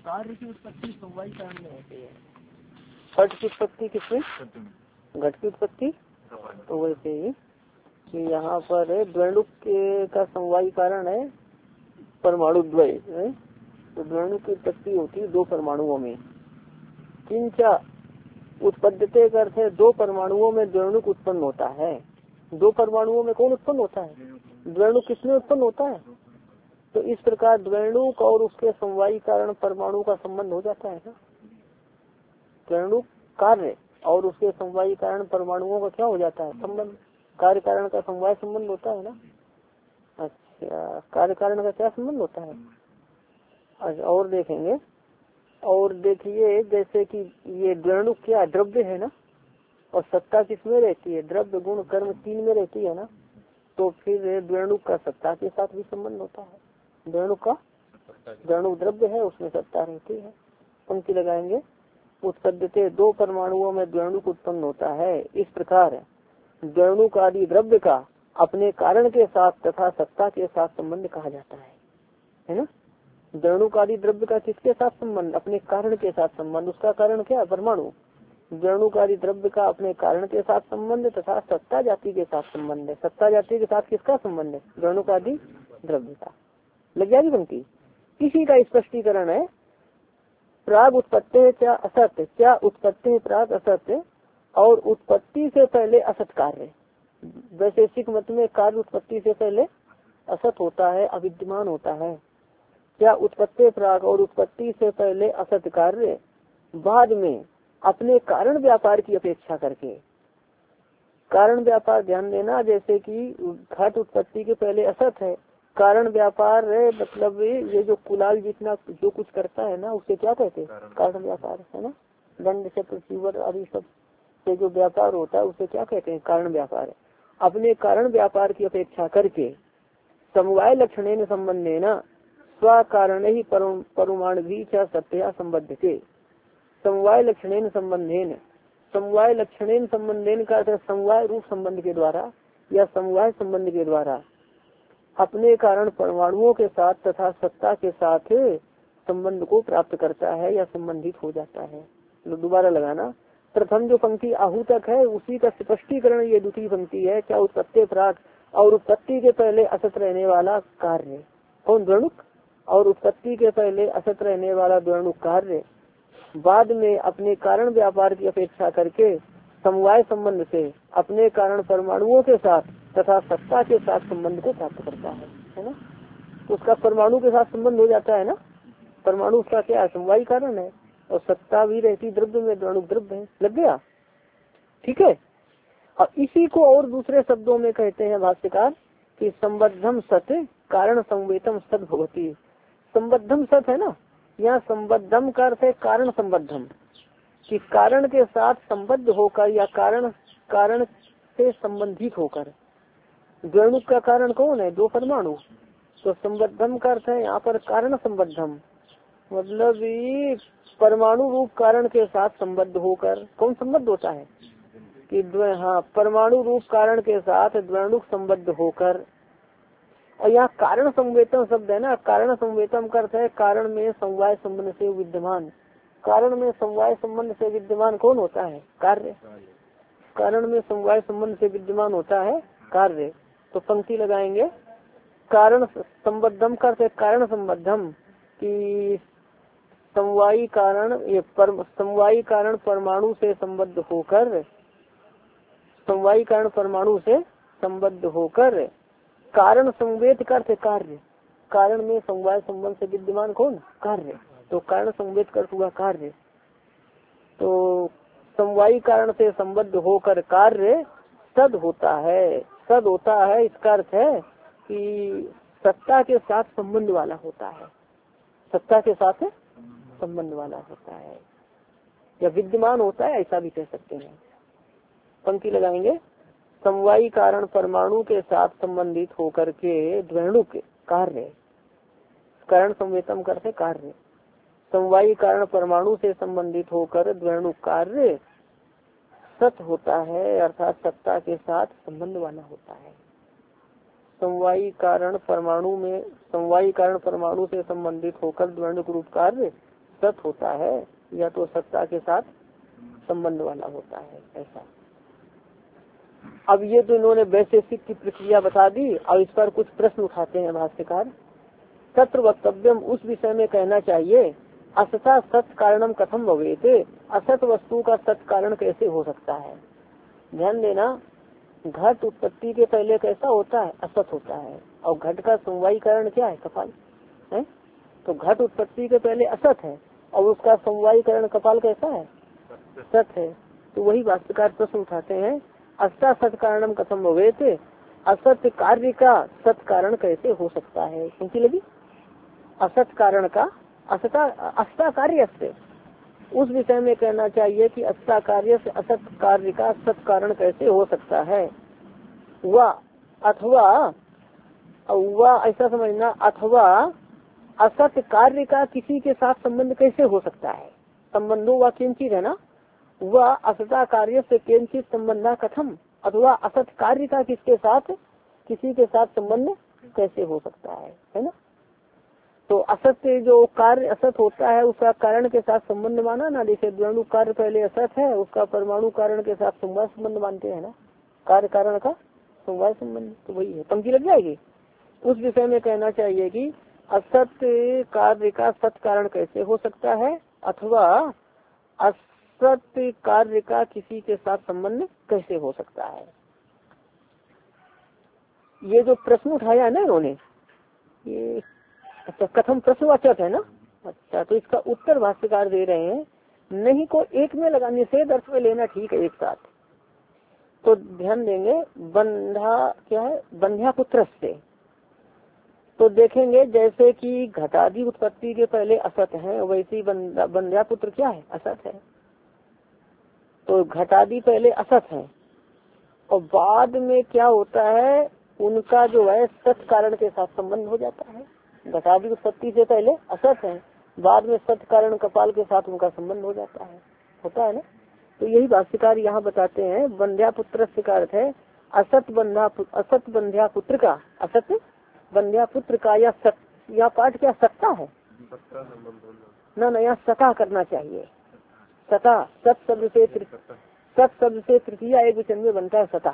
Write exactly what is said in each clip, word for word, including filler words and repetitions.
कार्य की उत्पत्ति समवायी कारण में होती है। घट की उत्पत्ति किसमें? घट की उत्पत्ति। तो वैसे ही कि यहाँ पर द्वैणुक का समवायी कारण है परमाणु द्वय, तो द्वैणुक की उत्पत्ति होती है दो परमाणुओं में। किंचा उत्पद्यते का अर्थ है दो परमाणुओं में द्वैणुक उत्पन्न होता है। दो परमाणुओं में कौन उत्पन्न होता है? द्वैणुक। किसमें उत्पन्न होता है? तो इस प्रकार द्वैणुक और उसके समवायी कारण परमाणु का संबंध हो जाता है ना। द्वैणुक कार्य और उसके समवायी कारण परमाणुओं का क्या हो जाता है? संबंध। कार्य कारण का समवाय संबंध होता है ना। अच्छा, कार्य कारण का क्या संबंध होता है? अच्छा, और देखेंगे। और देखिए जैसे कि ये द्वैणुक क्या द्रव्य है ना, और सत्ता किसमें रहती है? द्रव्य गुण कर्म तीन में रहती है ना। तो फिर द्वैणुक का सत्ता के साथ भी संबंध होता है। द्वैणुक का द्वैणुक द्रव्य है, उसमें सत्ता रहती है। पंक्ति लगाएंगे। उत्पद्यते दो परमाणुओं में द्वैणुक उत्पन्न होता है। इस प्रकार द्वैणुक आदि द्रव्य का अपने कारण के साथ तथा सत्ता के साथ संबंध कहा जाता है, है ना। द्वैणुक आदि द्रव्य का किसके साथ संबंध? अपने कारण के साथ संबंध। उसका कारण क्या? परमाणु। द्वैणुक आदि द्रव्य का अपने कारण के साथ संबंध तथा सत्ता जाति के साथ संबंध है। सत्ता जाति के साथ किसका संबंध है? द्वैणुक आदि द्रव्य का। लग जाएगी पंक्ति। इसी का स्पष्टीकरण है प्राग उत्पत्ति क्या असत्य, क्या उत्पत्ति प्राग असत्य, और उत्पत्ति से पहले असत कार्य। वैशेषिक मत में कार्य उत्पत्ति से पहले असत होता है, अविद्यमान होता है। क्या उत्पत्ति प्राग और उत्पत्ति से पहले असत कार्य बाद में अपने कारण व्यापार की अपेक्षा करके। कारण व्यापार ध्यान देना, जैसे कि घट उत्पत्ति के पहले असत है, कारण व्यापार है, मतलब ये जो कुलाल जितना जो कुछ करता है ना उसे क्या कहते हैं? कारण व्यापार, है ना। दंड से प्रतिवर आदि सब से जो व्यापार होता है उसे क्या कहते हैं? कारण व्यापार। अपने कारण व्यापार की अपेक्षा करके समवाय लक्षण संबंधे न स्व कारण ही परमाणु भी क्या सत्या संबद्ध थे। समवाय लक्षण संबंधेन, समवाय लक्षण संबंधेन का अर्थ समवाय रूप संबंध के द्वारा या समवाय संबंध के द्वारा अपने कारण परमाणुओं के साथ तथा सत्ता के साथ संबंध को प्राप्त करता है या संबंधित हो जाता है। दोबारा लगाना। प्रथम जो पंक्ति आहूतक है उसी का स्पष्टीकरण ये द्वितीय पंक्ति है। क्या उत्पत्ति प्राक और उत्पत्ति के पहले असत रहने वाला कार्य कौन? द्वैणुक। और उत्पत्ति के पहले असत रहने वाला द्वैणुक कार्य बाद में अपने कारण व्यापार की अपेक्षा करके समवाय संबंध से अपने कारण परमाणुओं के साथ तथा सत्ता के साथ संबंध को प्राप्त करता है, है ना। तो उसका परमाणु के साथ संबंध हो जाता है ना। परमाणु उसका क्या है? समवायी कारण है, और सत्ता भी रहती द्रव्य में, द्वैणुक द्रव्य है। लग गया? ठीक है। और इसी को और दूसरे शब्दों में कहते हैं भाष्यकार कि संबद्धम सत कारण संवेतम सद भवती। संबद्धम सत है ना, यहाँ संबद्धम का अर्थ है कारण संबद्धम, कि कारण के साथ संबद्ध होकर या कारण कारण से संबंधित होकर। द्वैणुक का कारण कौन है? दो परमाणु। तो संबद्धम का अर्थ है यहाँ पर कारण संबद्धम, मतलब परमाणु रूप कारण के साथ संबद्ध होकर। कौन संबद्ध होता है? कि हाँ, परमाणु रूप कारण के साथ द्वैणुक संबद्ध होकर। और यहाँ कारण संवेतम शब्द है ना, कारण संवेतम का अर्थ है कारण में समवाय संबंध से विद्यमान। कारण में समवाय संबंध से विद्यमान कौन होता है? कार्य। कारण में समवाय संबंध से विद्यमान होता है कार्य। तो पंक्ति लगाएंगे। कारण संबद्धम का अर्थ है कारण संबद्धम, कि समवायी कारण ये पर, समवायी कारण परमाणु से संबद्ध होकर, समवायी कारण परमाणु से संबद्ध होकर कारण संवेद का अर्थ कार्य। कारण में समवाय संबंध से विद्यमान कौन? कार्य। तो कारण संवेद कर हुआ कार्य। तो समवायी कारण से संबद्ध होकर कार्य सद होता है। सद होता है इसका अर्थ है कि सत्ता के साथ संबंध वाला होता है। सत्ता के साथ संबंध वाला होता है या विद्यमान होता है, ऐसा भी कह सकते हैं। पंक्ति लगाएंगे। समवायी कारण परमाणु के साथ संबंधित होकर के द्वैणुक कार्य, कारण संवेतम करते कार्य, समवायी कारण परमाणु से संबंधित होकर द्वैणुक कार्य सत होता है, अर्थात सत्ता के साथ संबंध वाला होता है। समवायी कारण परमाणु में समवायी कारण परमाणु से संबंधित होकर द्वैणुक रूप कार्य सत होता है या तो सत्ता के साथ संबंध वाला होता है, ऐसा। अब ये तो इन्होंने वैशेषिक की प्रक्रिया बता दी। और इस पर कुछ प्रश्न उठाते हैं भाष्यकार। तत्र वक्तव्यम, उस विषय में कहना चाहिए, असता सत कारणम कथम भवेत, असत वस्तु का सत कारण कैसे हो सकता है। ध्यान देना, घट उत्पत्ति के पहले कैसा होता है, असत होता है, और घट का समवायी कारण क्या है, कपाल है। तो घट उत्पत्ति के पहले असत है और उसका समवायी कारण कपाल कैसा है, सत है। तो वही वास्तुकार प्रश्न उठाते हैं, असता सत कारणम कथम भवेत, असत कार्य का सत कारण कैसे हो सकता है। क्योंकि लगी असत कारण का असता असता कार्य से, उस विषय में कहना चाहिए कि असता कार्य से असत कार्य का सत कारण कैसे हो सकता है। वह अथवा वह ऐसा समझना, अथवा असत कार्य का किसी के साथ संबंध कैसे हो सकता है। संबंधों व किंचित है ना, वह असता कार्य से किंचित संबंधा कथम, अथवा असत कार्य का किसके साथ किसी के साथ संबंध कैसे हो सकता है, है ना। तो असत जो कार्य असत होता है उसका कारण के साथ संबंध माना ना, जैसे द्वंद्व कार्य पहले असत है, उसका परमाणु कारण के साथ समवाय संबंध मानते हैं ना, कार्य कारण का समवाय संबंध, तो वही है। पंक्ति लग जाएगी। उस विषय में कहना चाहिए कि असत कार्य का सत कारण कैसे हो सकता है, अथवा असत कार्य का किसी के साथ संबंध कैसे हो सकता है। ये जो प्रश्न उठाया है ना इन्होंने, ये अच्छा कथम प्रश्नवाचक है ना। अच्छा, तो इसका उत्तर भाष्यकार दे रहे हैं, नहीं को एक में लगा, निषेध अर्थ में लेना ठीक है एक साथ। तो ध्यान देंगे, बंधा क्या है, बंध्या पुत्र से। तो देखेंगे जैसे कि घटादी उत्पत्ति के पहले असत है, वैसे ही बंध्या पुत्र क्या है, असत है। तो घटादी पहले असत है और बाद में क्या होता है, उनका जो है सत कारण के साथ संबंध हो जाता है। घटादी उत्पत्ति से पहले असत है, बाद में सत कारण कपाल के साथ उनका संबंध हो जाता है, होता है ना। तो यही भाष्यकार यहाँ बताते हैं, बंध्या पुत्र का अर्थ है असत बंध्या असत बंध्या पुत्र का, असत बंध्या पुत्र का, या सत, या पाठ क्या सत्ता है ना, नया सता करना चाहिए। सता सत शब्द से सत शब्द से तृतीया एक वचन में बनता है सता।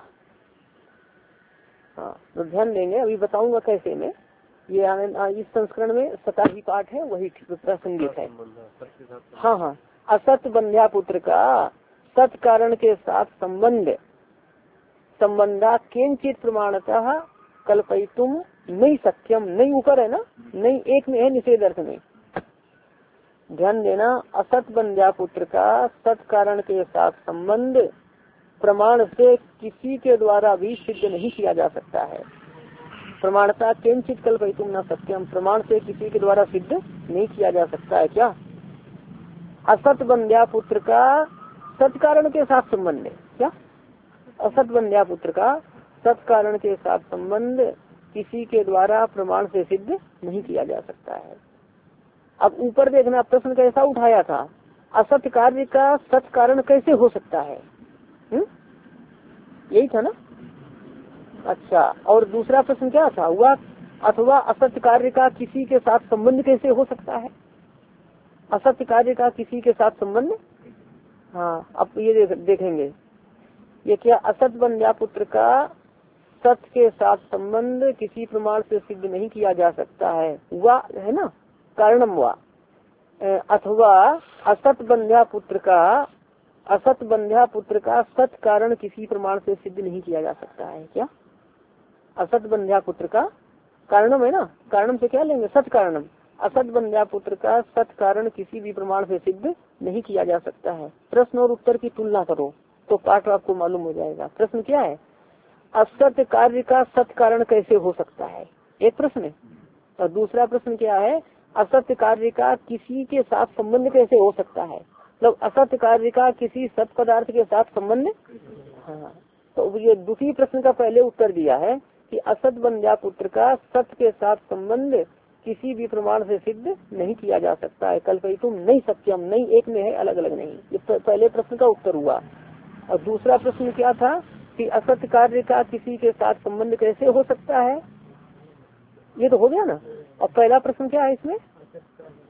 हाँ, तो ध्यान देंगे, अभी बताऊंगा कैसे में। ये इस संस्करण में सता ही पाठ है, वही प्रासंगिक है। हाँ हाँ, असत बंध्या पुत्र का सत कारण के साथ संबंध, संबंधा किंचित प्रमाणतः कल्पयितुम नहीं सत्यम, नहीं ऊपर है ना, नहीं एक में है निषेध अर्थ में। ध्यान देना, असत बंध्या पुत्र का सत कारण के साथ संबंध प्रमाण से किसी के द्वारा भी सिद्ध नहीं किया जा सकता है। प्रमाणता किंचित कल्पयितुम न सत्यम, प्रमाण से किसी के द्वारा सिद्ध नहीं किया जा सकता है। क्या असत बंध्या पुत्र का सत कारण के साथ संबंध है, क्या असत बंध्या पुत्र का सत कारण के साथ संबंध किसी के द्वारा प्रमाण से सिद्ध नहीं किया जा सकता है। अब ऊपर देखना, प्रश्न कैसा उठाया था, असत कार्य का सत कारण कैसे हो सकता है, हुँ? यही था ना। अच्छा, और दूसरा प्रश्न क्या था, हुआ अथवा असत्य कार्य का किसी के साथ संबंध कैसे हो सकता है, असत्य कार्य का किसी के साथ संबंध। हाँ, अब ये देख, देखेंगे ये क्या, असत बंध्या पुत्र का सत के साथ संबंध किसी प्रमाण से सिद्ध नहीं किया जा सकता है, हुआ है ना, कारणम हुआ। अथवा असत बंध्या पुत्र का असत बंध्या पुत्र का सत कारण किसी प्रमाण से सिद्ध नहीं किया जा सकता है। क्या असत बंध्या पुत्र का कारणम है ना, कारणम से क्या लेंगे, सत कारणम। असत बंध्या पुत्र का सत कारण किसी भी प्रमाण से सिद्ध नहीं किया जा सकता है। प्रश्न और उत्तर की तुलना करो तो पाठ आपको मालूम हो जाएगा। प्रश्न क्या है, असत कार्य का सत कारण कैसे हो सकता है, एक प्रश्न है। और दूसरा प्रश्न क्या है, असत्य कार्य का किसी के साथ संबंध कैसे हो सकता है, मतलब असत्य कार्य का किसी सत पदार्थ के साथ संबंध। हाँ, तो ये दूसरी प्रश्न का पहले उत्तर दिया है कि असत बंध्या पुत्र का सत के साथ संबंध किसी भी प्रमाण से सिद्ध नहीं किया जा सकता है। कल्पयितुम नहीं सत्यम, नहीं एक में है, अलग अलग नहीं। ये पहले प्रश्न का उत्तर हुआ। और दूसरा प्रश्न क्या था कि असत्य कार्य का किसी के साथ संबंध कैसे हो सकता है, ये तो हो गया ना। और पहला प्रश्न क्या है इसमें,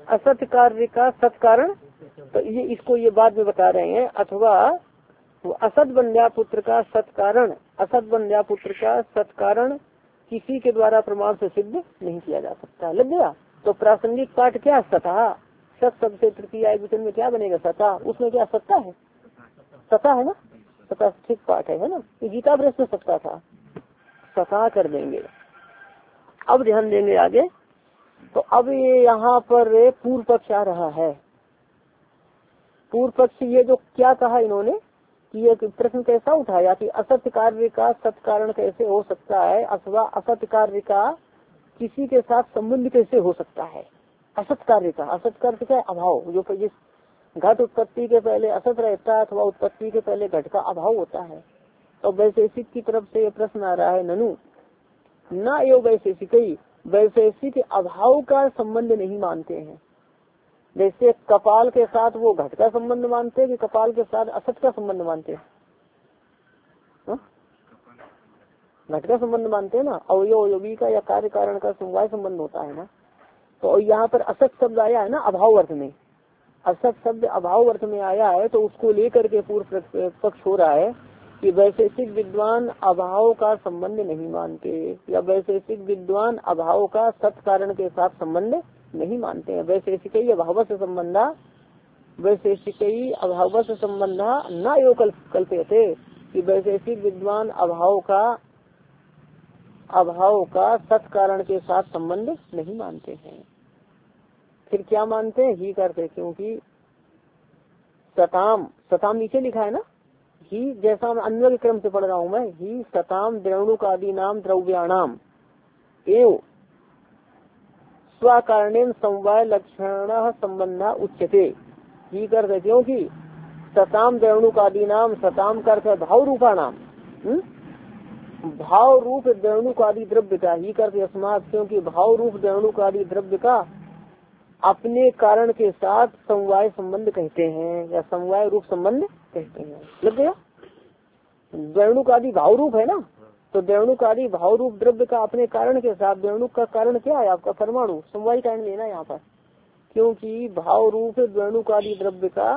असत कार्य का सत कारण, तो ये इसको ये बाद में बता रहे हैं। अथवा असत बंध्या पुत्र का सत कारण, असत बंध्या पुत्र का सत कारण किसी के द्वारा प्रमाण से सिद्ध नहीं किया जा सकता। लग गया। तो प्रासंगिक पाठ क्या, सता, सत शब्द से तृतीय वचन में क्या बनेगा, सता। उसमें क्या सत्ता है, सता है ना, सता ठीक पाठ है, है ना। गीता प्रेस में सत्ता था, सता कर देंगे। अब ध्यान देंगे आगे। तो अब ये यहाँ पर पूर्व पक्ष आ रहा है। पूर्व पक्ष ये जो क्या कहा इन्होंने कि ये प्रश्न कैसा उठाया कि असत्य कार्य का सत कारण कैसे हो सकता है, अथवा असत्य कार्य का किसी के साथ संबंध कैसे हो सकता है। असत कार्य का, असत कार्य का अभाव, जो जिस घट उत्पत्ति के पहले असत रहता है अथवा उत्पत्ति के पहले घट का अभाव होता है। तो वैशेषिक की तरफ से ये प्रश्न आ रहा है, ननु न एवं वैशेषिक, वैशेषिक अभाव का संबंध नहीं मानते हैं। जैसे कपाल के साथ वो घट का संबंध मानते हैं कि कपाल के साथ असत का संबंध मानते हैं, घट का संबंध मानते हैं ना। अवयव अवयवी का या कार्य कारण का समवाय संबंध होता है ना। तो यहाँ पर असत शब्द आया है ना अभाव अर्थ में, असत शब्द अभाव अर्थ में आया है, तो उसको लेकर के पूर्व पक्ष हो रहा है कि वैशेषिक विद्वान अभाव का संबंध नहीं मानते, या वैशेषिक विद्वान अभाव का सत कारण के साथ संबंध नहीं मानते हैं। वैशेषिक अभाव से संबंधा, वैशेषिक अभाव से संबंधा न यो कल्पते, कि वैशेषिक विद्वान अभाव का अभाव का सत कारण के साथ संबंध नहीं मानते हैं। फिर क्या मानते हैं, ही करते, क्योंकि सताम, सताम नीचे लिखा है ना, ही जैसा अन्य के क्रम से पढ़ रहा हूँ मैं, ही सताम द्रवणुक आदि नाम द्रव्याणाम एवं स्वकारणेन समवाय लक्षण संबंध उच्यते। ही करते, क्योंकि सताम द्रवणुक आदि नाम, सताम करते भाव रूपा नाम, भाव रूप द्रवणुक आदि द्रव्य का, ही करते अस्मात्, क्योंकि भाव रूप द्रवणुक आदि द्रव्य का अपने कारण के साथ समवाय संबंध कहते हैं, या समवाय रूप संबंध कहते हैं। लग गया। द्रवणुक आदि भाव रूप है ना, तो द्रवणुक आदि भाव रूप द्रव्य का अपने कारण के साथ, द्रवणुक का कारण क्या है आपका परमाणु, समवाय कारण लेना यहाँ पर, क्योंकि भाव रूप द्रवणुक आदि द्रव्य का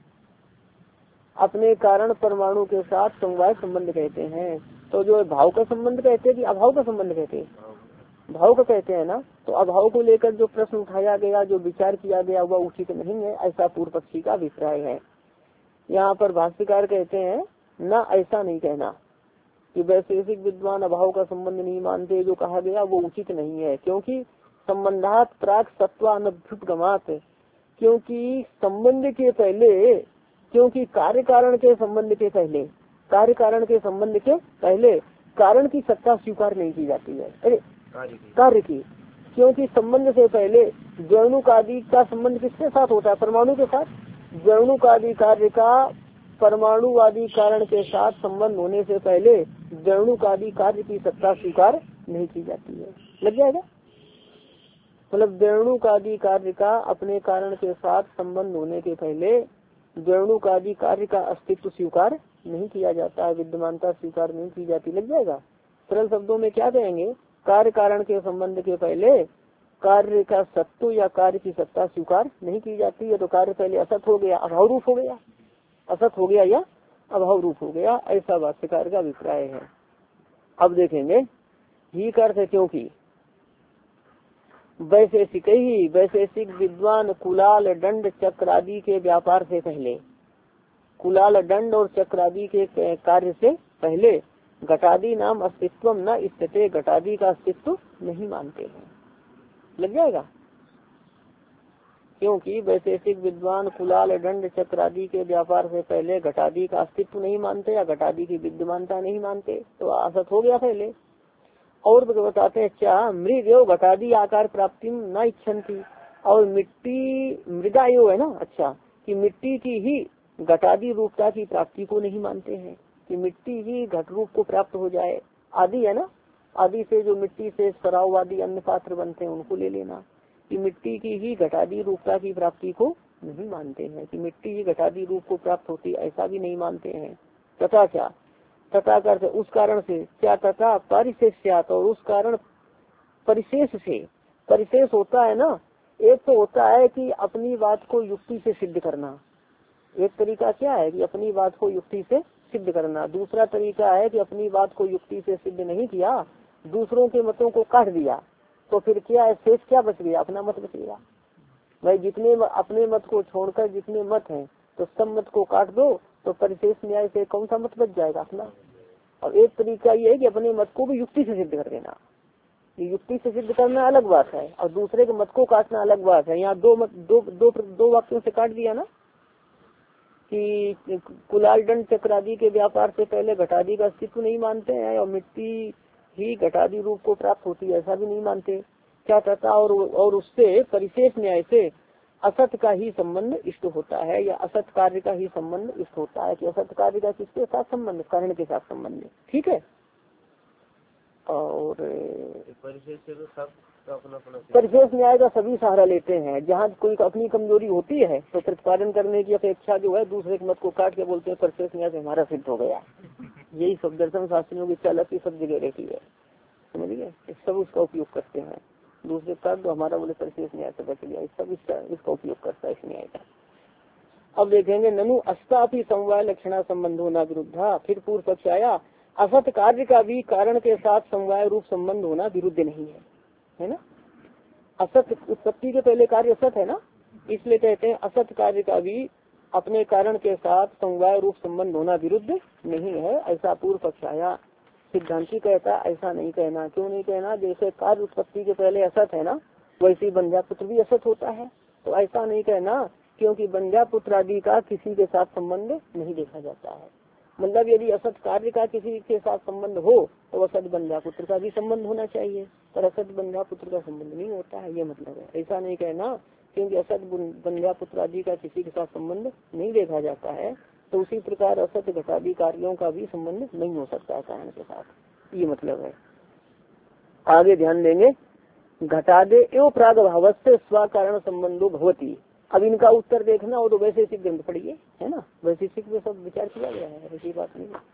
अपने कारण परमाणु के साथ समवाय संबंध कहते हैं। तो जो भाव का संबंध कहते हैं कि अभाव का संबंध कहते हैं, भाव को कहते हैं ना। तो अभाव को लेकर जो प्रश्न उठाया गया, जो विचार किया गया, वह उचित नहीं है, ऐसा पूर्व पक्षी का अभिप्राय है। यहाँ पर भाष्यकार कहते हैं न, ऐसा नहीं कहना कि वैशेषिक विद्वान अभाव का संबंध नहीं मानते, जो कहा गया वो उचित नहीं है, क्योंकि संबंधात प्राक सत्वानुभ्युपगमात, क्योंकि संबंध के पहले, क्योंकि कार्य कारण के संबंध के पहले, कार्य कारण के संबंध के पहले कारण की सत्ता स्वीकार नहीं की जाती है, अरे कार्य की, क्योंकि संबंध से पहले द्रवणुक आदि का संबंध किसके साथ होता है, परमाणु के साथ। द्रवणुक आदि कार्य का परमाणु आदि कारण के साथ संबंध होने से पहले द्रवणुक आदि कार्य की सत्ता स्वीकार नहीं की जाती है। लग जाएगा। मतलब द्रवणुक आदि कार्य का अपने कारण के साथ संबंध होने के पहले द्रवणुक आदि कार्य का अस्तित्व स्वीकार नहीं किया जाता है, विद्यमानता स्वीकार नहीं की जाती। लग जाएगा। सरल शब्दों में क्या कहेंगे, कार्य कारण के संबंध के पहले कार्य का सत्व या कार्य की सत्ता स्वीकार नहीं की जाती है। तो कार्य पहले असत हो गया, अभाव रूप हो गया, असत हो गया या अभाव रूप हो गया, ऐसा भाष्यकार का अभिप्राय है। अब देखेंगे ही का अर्थ है, क्योंकि वैशेषिक ही वैशेषिक विद्वान कुलाल दंड चक्रादि के व्यापार से पहले, कुलाल दंड और चक्रादि के कार्य से पहले घटादि नाम अस्तित्व न स्थिते, घटादि का अस्तित्व नहीं मानते हैं। लग जाएगा। क्योंकि वैशेषिक विद्वान कुलाल दंड चक्रादि के व्यापार से पहले घटादि का अस्तित्व नहीं मानते या घटादि की विद्यमानता नहीं मानते, तो असत हो गया पहले। और बताते हैं क्या मृग घटादि आकार प्राप्ति न इच्छन्ति, और मिट्टी मृदायो है ना, अच्छा कि मिट्टी की ही घटादि रूपता की प्राप्ति को नहीं मानते हैं, कि मिट्टी ही घट रूप को प्राप्त हो जाए। आदि है ना, आदि से जो मिट्टी से सराव आदि अन्य पात्र बनते हैं उनको ले लेना, कि मिट्टी की ही घटादि रूपता की प्राप्ति को नहीं मानते हैं, कि मिट्टी ही घटादि रूप को प्राप्त होती, ऐसा भी नहीं मानते हैं। तथा क्या, तथा करते उस कारण से, क्या तथा परिशेष्यात, और उस कारण परिशेष से, परिशेष होता है ना एक तो होता है कि अपनी बात को युक्ति से सिद्ध करना, एक तरीका क्या है कि अपनी बात को युक्ति से सिद्ध करना। दूसरा तरीका है कि अपनी बात को युक्ति से सिद्ध नहीं किया, दूसरों के मतों को काट दिया, तो फिर क्या है, शेष क्या बच गया, अपना मत बच गया। भाई जितने अपने मत को छोड़कर जितने मत हैं तो सब मत को काट दो, तो परिशेष न्याय से कौन सा मत बच जाएगा, अपना। और एक तरीका ये है कि अपने मत को भी युक्ति से सिद्ध कर देना। युक्ति से सिद्ध करना अलग बात है और दूसरे के मत को काटना अलग बात है। यहाँ दो मत दो दो दो वाक्यों से काट दिया ना कि कुलाल दंड चक्रादि के व्यापार से पहले घटादि का अस्तित्व नहीं मानते हैं और मिट्टी ही घटादि रूप को प्राप्त होती है, ऐसा भी नहीं मानते। क्या कहता, और और उससे परिशेष न्याय से असत का ही संबंध इष्ट होता है या असत कार्य का ही संबंध इष्ट होता है कि असत कार्य का किसके साथ संबंध, कारण के साथ संबंध। ठीक है। और परिशेष से तो सब परिशेष न्याय का सभी सहारा लेते हैं। जहाँ कोई अपनी कमजोरी होती है तो प्रतिपादन करने की अपेक्षा जो है दूसरे के मत को काट के बोलते हैं परिशेष न्याय से हमारा सिद्ध हो गया। यही सब दर्शन शास्त्रियों की चालक की सब जगह रहती है, समझ गए। सब उसका उपयोग करते हैं, दूसरे का तो हमारा बोले परिशेष न्याय से बच गया, सब इसका इसका उपयोग करता है इस न्याय का। अब देखेंगे ननु अस्तापि समवाय लक्षणा संबंधो न विरुद्धा। फिर पूर्व पक्ष आया, असत कार्य का भी कारण के साथ समवाय रूप संबंध होना विरुद्ध नहीं है, है ना। असत उत्पत्ति के पहले कार्य असत है ना, इसलिए कहते हैं असत कार्य का भी अपने कारण के साथ समवाय रूप संबंध होना विरुद्ध नहीं है, ऐसा पूर्व पक्ष आया। सिद्धांति कहता ऐसा नहीं कहना। क्यों नहीं कहना, जैसे कार्य उत्पत्ति के पहले असत है ना, वैसे ही बंध्या पुत्र भी असत होता है, तो ऐसा नहीं कहना, क्योंकि बंध्या पुत्र आदि का किसी के साथ संबंध नहीं देखा जाता है। मतलब यदि असत कार्य का किसी के साथ संबंध हो तो असत बंध्या पुत्र का भी संबंध होना चाहिए, पर असत बंध्या पुत्र का संबंध नहीं होता है, ये मतलब है। ऐसा नहीं कहना, क्योंकि असत बंध्या पुत्र आदि का किसी के साथ संबंध नहीं देखा जाता है, तो उसी प्रकार असत घटादि कार्यों का भी संबंध नहीं हो सकता है कारण के साथ, ये मतलब है। आगे ध्यान देंगे, घटादे एवं प्राग भाव से स्व कारण संबंधो भवती। अब इनका उत्तर देखना हो तो वैशेषिक ग्रंथ पढ़िए, है ना। वैशेषिक में सब विचार किया गया है, ऐसी बात नहीं है।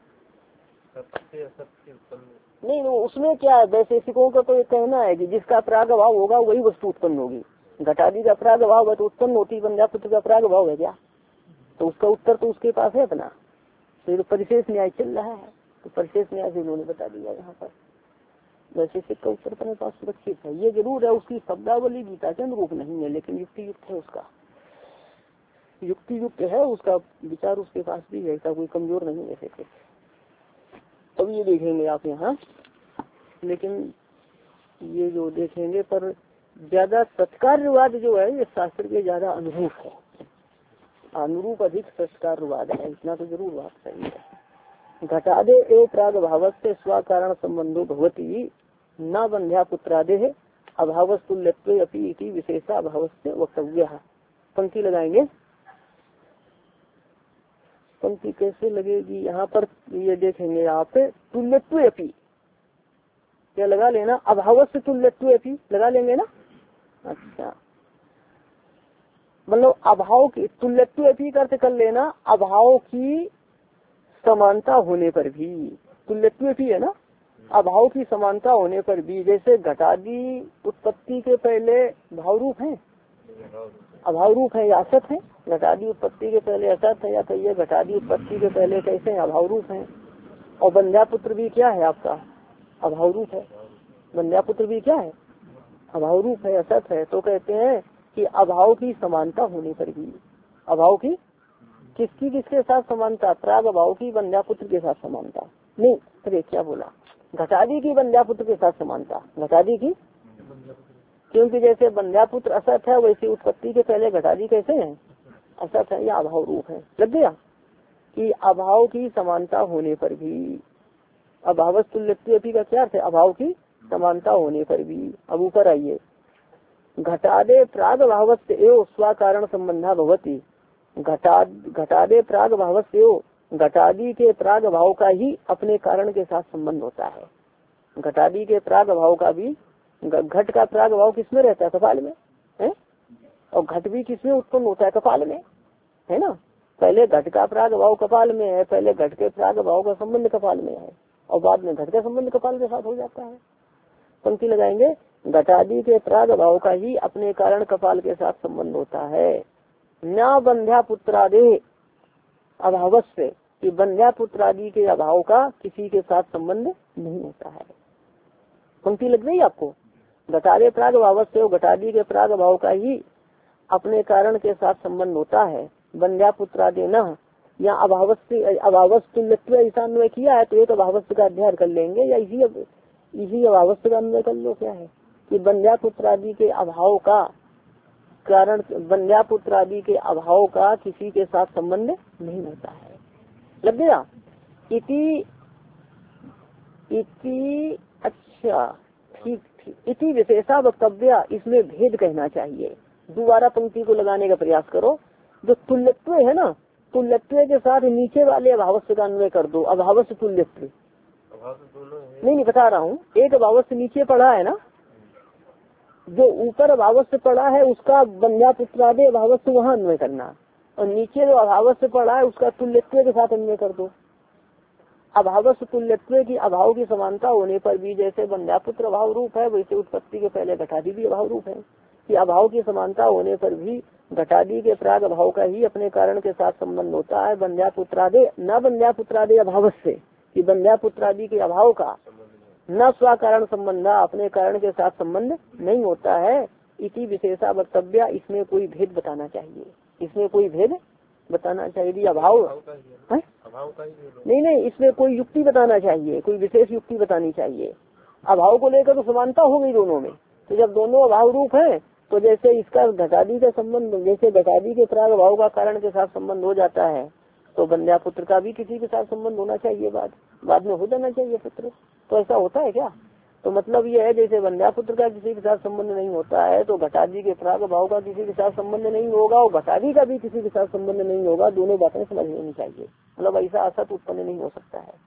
नहीं नहीं, उसमें क्या है, वैशेषिकों का तो ये कहना है कि जिसका प्राग भाव होगा वही वस्तु उत्पन्न होगी। घटादि का प्राग भाव है तो उत्पन्न होती, बंध्या पुत्र का प्राग भाव है क्या, तो उसका उत्तर तो उसके पास है अपना। तो परिशेष न्याय चल रहा है, तो परिशेष न्याय से उन्होंने बता दिया यहाँ पर। वैशेषिक का उत्तर अपने पास सुरक्षित है। ये जरूर है उसकी शब्दावली गीता के अनुरूप नहीं है, लेकिन युक्ति युक्त है, उसका युक्ति युक्त है, उसका विचार उसके पास भी है, ऐसा कोई कमजोर नहीं है वैसे। अब ये देखेंगे आप यहाँ, लेकिन ये जो देखेंगे पर ज्यादा तत्कार्यवाद जो है ये शास्त्र के ज्यादा अनुरूप है, अनुरूप अधिक तत्कार्यवाद है, इतना तो जरूर बात सही है। घटादे एवं प्राग भाव से स्व कारण संबंधो भवती न बंध्या पुत्रादे अभाव तुल्यत्वे अपि इति विशेषा अभाव से वक्तव्य। पंक्ति लगाएंगे, पंक्ति कैसे लगेगी यहाँ पर ये देखेंगे आप, तुल्यत्वे अपि क्या लगा लेना, अभाव से तुल्यत्वे अपि लगा लेंगे ना। अच्छा, मतलब अभाव की तुल्यत्व अपि का अर्थ कर लेना, अभाव की समानता होने पर भी, तुल्यत्व भी है ना, अभाव की समानता होने पर भी। जैसे घटादि उत्पत्ति के पहले भाव रूप है, अभाव रूप है या असत है। घटादि उत्पत्ति के पहले असत है, या कहिए घटादि उत्पत्ति के पहले कैसे है, अभाव रूप है। और बंध्या पुत्र भी क्या है आपका, अभाव रूप है। बंध्या पुत्र भी क्या है, अभाव रूप है, असत है। तो कहते हैं कि अभाव की समानता होने पर भी, अभाव की किसकी किसके साथ समानता, प्राग अभाव की बंध्या पुत्र के साथ समानता नहीं, अरे क्या बोला, घटादि की बंध्या पुत्र के साथ समानता, घटादि की, क्योंकि जैसे बंध्या पुत्र असत है वैसे उत्पत्ति के पहले घटादि कैसे है, असत है या अभाव रूप है। लग गया कि अभाव की समानता होने पर भी, अभाव तुल्यत्व का क्या अर्थ है, अभाव की समानता होने पर भी। अब ऊपर आइए, घटादे प्राग भाव से एवं स्व कारण संबंधा भवती। घटा घटादे प्राग भाव से एवं घटादि के प्राग भाव का ही अपने कारण के साथ संबंध होता है। घटादि के प्राग भाव का भी, घट का प्राग भाव किसमें रहता है, कपाल में है, और घट भी किसमें उत्पन्न होता है, कपाल में, है ना। पहले घट का प्राग भाव कपाल में है, पहले घट के प्राग भाव का संबंध कपाल में है, और बाद में घट का संबंध कपाल के साथ हो जाता है। पंक्ति लगाएंगे, घटादि के प्राग अभाव का ही अपने कारण कपाल के साथ संबंध होता है। न बंध्या पुत्रादे अभावस्य कि बंध्या पुत्रादि के अभाव का किसी के साथ संबंध नहीं होता है। पंक्ति लग गई आपको? घटादे प्राग अभावस्य, घटादि के प्राग अभाव का ही अपने कारण के साथ संबंध होता है। बंध्या पुत्रादे न या अभावस्य अभावस्य तुल्यत्व ऐसा अन्वय किया है तो एक अभावस्य का अध्ययन कर लेंगे या इसी इसी अभावस्य का अन्वय कर लो। क्या है कि बंध्या पुत्रादि के अभाव का कारण, बंध्या पुत्रादि के अभाव का किसी के साथ संबंध नहीं होता है। लग गया? इति इति अच्छा ठीक ठीक इति विशेषा वक्तव्य, इसमें भेद कहना चाहिए। दोबारा पंक्ति को लगाने का प्रयास करो। जो तुल्यत्व है ना, तुल्यत्व के साथ नीचे वाले अभावस्य का अन्वय कर दो। अभावस्य तुल्यत्व नहीं नहीं बता रहा हूँ। एक अभावस्य नीचे पड़ा है ना, जो ऊपर अभावस्य पड़ा है उसका बंध्या पुत्रादे अभावस्य वहाँ अन्वय करना, और नीचे जो अभावस्य पड़ा है उसका तुल्यत्व के साथ अन्वय कर दो। अभावस्य तुल्यत्व की अभाव की समानता होने पर भी जैसे बंध्या पुत्र अभाव रूप है, वैसे उत्पत्ति के पहले घटादि भी अभाव रूप है। कि अभाव की समानता होने पर भी घटादि के प्राग अभाव का ही अपने कारण के साथ संबंध होता है। बंध्या पुत्रादे न बंध्या पुत्रादे अभावस्य कि बंध्या पुत्रादि के अभाव का न स्व कारण संबंध अपने कारण के साथ संबंध नहीं होता है। इति विशेषा वक्तव्य, इसमें कोई भेद बताना चाहिए। इसमें कोई भेद बताना चाहिए। अभाव है नहीं नहीं इसमें कोई युक्ति बताना चाहिए, कोई विशेष युक्ति बतानी चाहिए। अभाव को लेकर तो समानता हो गई दोनों में। तो जब दोनों अभाव रूप है तो जैसे इसका घटादि का संबंध, जैसे घटादि के प्राग अभाव का कारण के साथ संबंध हो जाता है तो बंध्या पुत्र का भी किसी के साथ संबंध होना चाहिए, बाद बाद में हो जाना चाहिए पुत्र। तो ऐसा होता है क्या? तो मतलब ये है जैसे बंध्या पुत्र का किसी के साथ संबंध नहीं होता है तो घटादि के प्राग अभाव का किसी के साथ संबंध नहीं होगा और घटादि का भी किसी के साथ संबंध नहीं होगा। दोनों बातें समझ लेनी चाहिए। मतलब ऐसा असत उत्पन्न नहीं हो सकता है।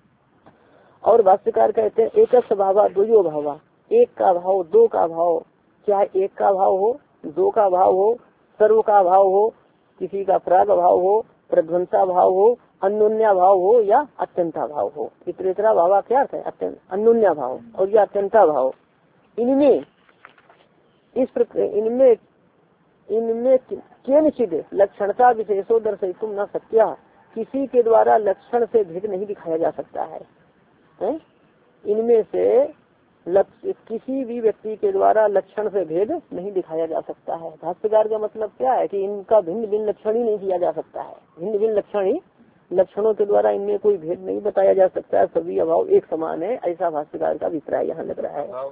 और भाष्यकार कहते हैं एक स्वभाव द्वयो भावा, एक का भाव दो का भाव, चाहे एक का भाव हो, दो का भाव हो, सर्व का भाव हो, किसी का प्राग भाव हो, प्रध्वंसा भाव हो, अन्योन्या भाव हो या अत्यंता भाव हो। इतरेतरा भावा क्या है? अत्यंत अन्योन्या भाव और या अत्यंता भाव। इनमें इस प्रकार इनमें इनमें केनचिद लक्षणता विशेषो दर्शयितुम न सत्या, किसी के द्वारा लक्षण से भेद नहीं दिखाया जा सकता है, है? इनमें से लक्ष्य किसी भी व्यक्ति के द्वारा लक्षण से भेद नहीं दिखाया जा सकता है। भाष्यकार का मतलब क्या है कि इनका भिन्न भिन्न लक्षण ही नहीं किया जा सकता है। भिन्न भिन्न लक्षण ही लक्षणों के द्वारा इनमें कोई भेद नहीं बताया जा सकता है। सभी अभाव एक समान है, ऐसा भाष्यकार का अभिप्राय यहाँ लग रहा है।